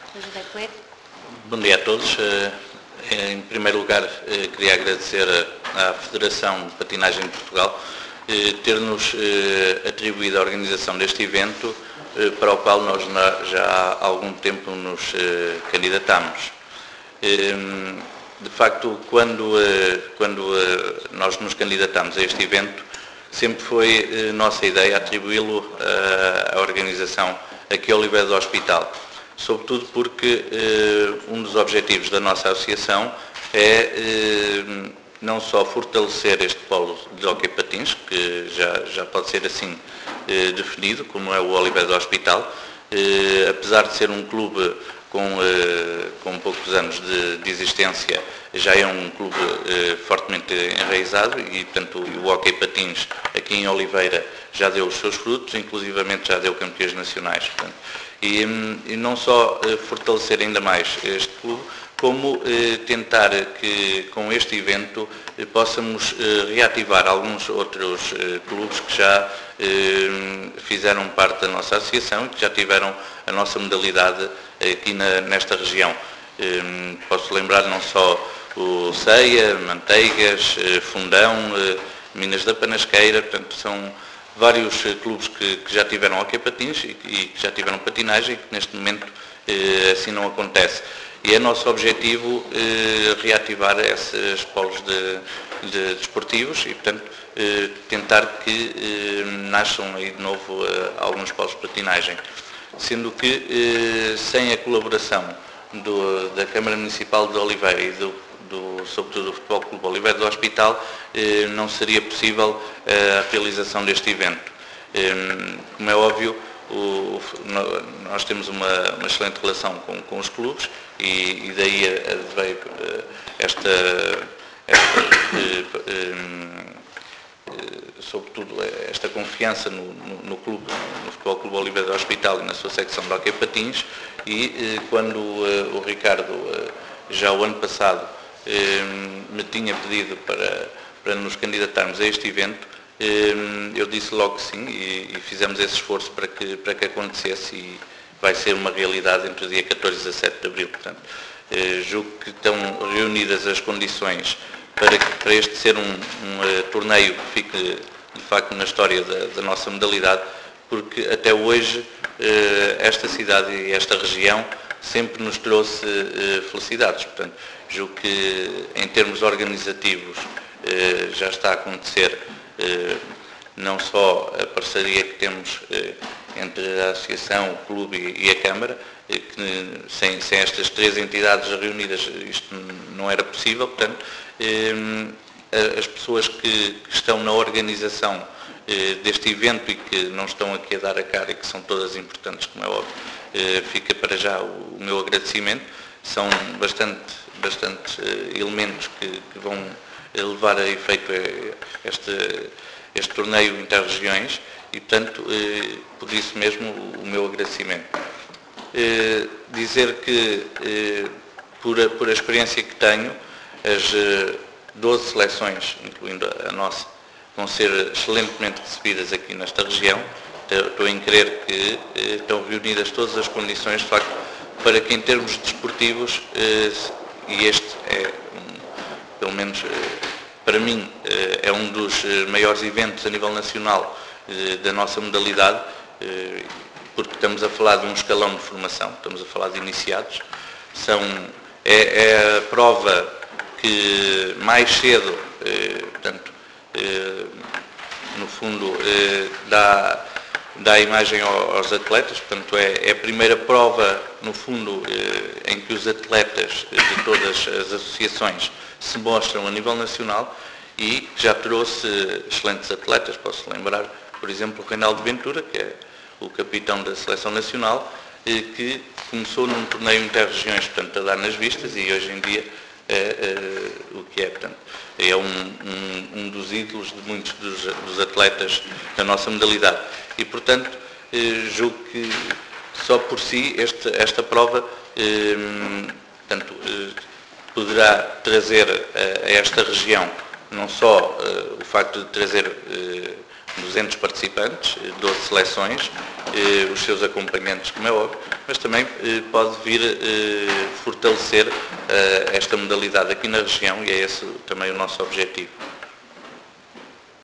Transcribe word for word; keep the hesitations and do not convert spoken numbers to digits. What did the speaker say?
José Coelho. Bom dia a todos. Em primeiro lugar, queria agradecer à Federação de Patinagem de Portugal ter-nos atribuído a organização deste evento, para o qual nós já há algum tempo nos candidatamos. De facto, quando, quando nós nos candidatamos a este evento, sempre foi nossa ideia atribuí-lo à organização aqui ao Oliveira do Hospital, sobretudo porque um dos objetivos da nossa associação é não só fortalecer este polo de hóquei patins, que já, já pode ser assim definido, como é o Oliveira do Hospital, apesar de ser um clube com, com poucos anos de, de existência, já é um clube fortemente enraizado e, portanto, o hóquei patins aqui em Oliveira já deu os seus frutos, inclusivamente já deu campeões nacionais. Portanto, e, e não só fortalecer ainda mais este clube, como tentar que com este evento possamos reativar alguns outros clubes que já fizeram parte da nossa associação e que já tiveram a nossa modalidade aqui na, nesta região. Posso lembrar não só o Ceia, Manteigas, Fundão, Minas da Panasqueira, portanto são vários clubes que, que já tiveram hóquei patins e, e que já tiveram patinagem e que neste momento assim não acontece. E é nosso objetivo eh, reativar esses polos de, de desportivos e, portanto, eh, tentar que eh, nasçam aí de novo eh, alguns polos de patinagem. Sendo que, eh, sem a colaboração do, da Câmara Municipal de Oliveira e, do, do, sobretudo, do Futebol Clube Oliveira do Hospital, eh, não seria possível eh, a realização deste evento. Eh, como é óbvio, O, nós temos uma, uma excelente relação com, com os clubes e, e daí veio esta, esta sobretudo esta confiança no, no, no clube, no Futebol Clube Oliveira do Hospital e na sua secção de hóquei patins, e quando o Ricardo já o ano passado me tinha pedido para, para nos candidatarmos a este evento, eu disse logo que sim e, e fizemos esse esforço para que, para que acontecesse e vai ser uma realidade entre o dia catorze e dezassete de abril. Portanto, eh, julgo que estão reunidas as condições para, que, para este ser um, um uh, torneio que fique de facto na história da, da nossa modalidade, porque até hoje eh, esta cidade e esta região sempre nos trouxe eh, felicidades. Portanto, julgo que em termos organizativos eh, já está a acontecer não só a parceria que temos entre a Associação, o Clube e a Câmara, que sem, sem estas três entidades reunidas isto não era possível. Portanto, as pessoas que estão na organização deste evento e que não estão aqui a dar a cara e que são todas importantes, como é óbvio, fica para já o meu agradecimento. São bastante, bastante elementos que, que vão levar a efeito este, este torneio inter-regiões e, portanto, eh, por isso mesmo o, o meu agradecimento. Eh, dizer que, eh, por, a, por a experiência que tenho, as eh, doze seleções, incluindo a, a nossa, vão ser excelentemente recebidas aqui nesta região. Estou em crer que eh, estão reunidas todas as condições, de facto, para que em termos desportivos, eh, e este é pelo menos para mim, é um dos maiores eventos a nível nacional da nossa modalidade, porque estamos a falar de um escalão de formação, estamos a falar de iniciados. São, é, é a prova que mais cedo, portanto, no fundo, dá, dá a imagem aos atletas, portanto, é, é a primeira prova, no fundo, em que os atletas de todas as associações se mostram a nível nacional e já trouxe excelentes atletas. Posso lembrar, por exemplo, o Reinaldo Ventura, que é o capitão da Seleção Nacional, que começou num torneio inter-regiões, portanto, a dar nas vistas e hoje em dia é, é o que é. Portanto, é um, um, um dos ídolos de muitos dos, dos atletas da nossa modalidade. E, portanto, julgo que só por si este, esta prova portanto, poderá trazer a esta região não só uh, o facto de trazer uh, duzentos participantes, doze seleções, os seus acompanhantes, como é óbvio, mas também pode vir fortalecer esta modalidade aqui na região e é esse também o nosso objetivo.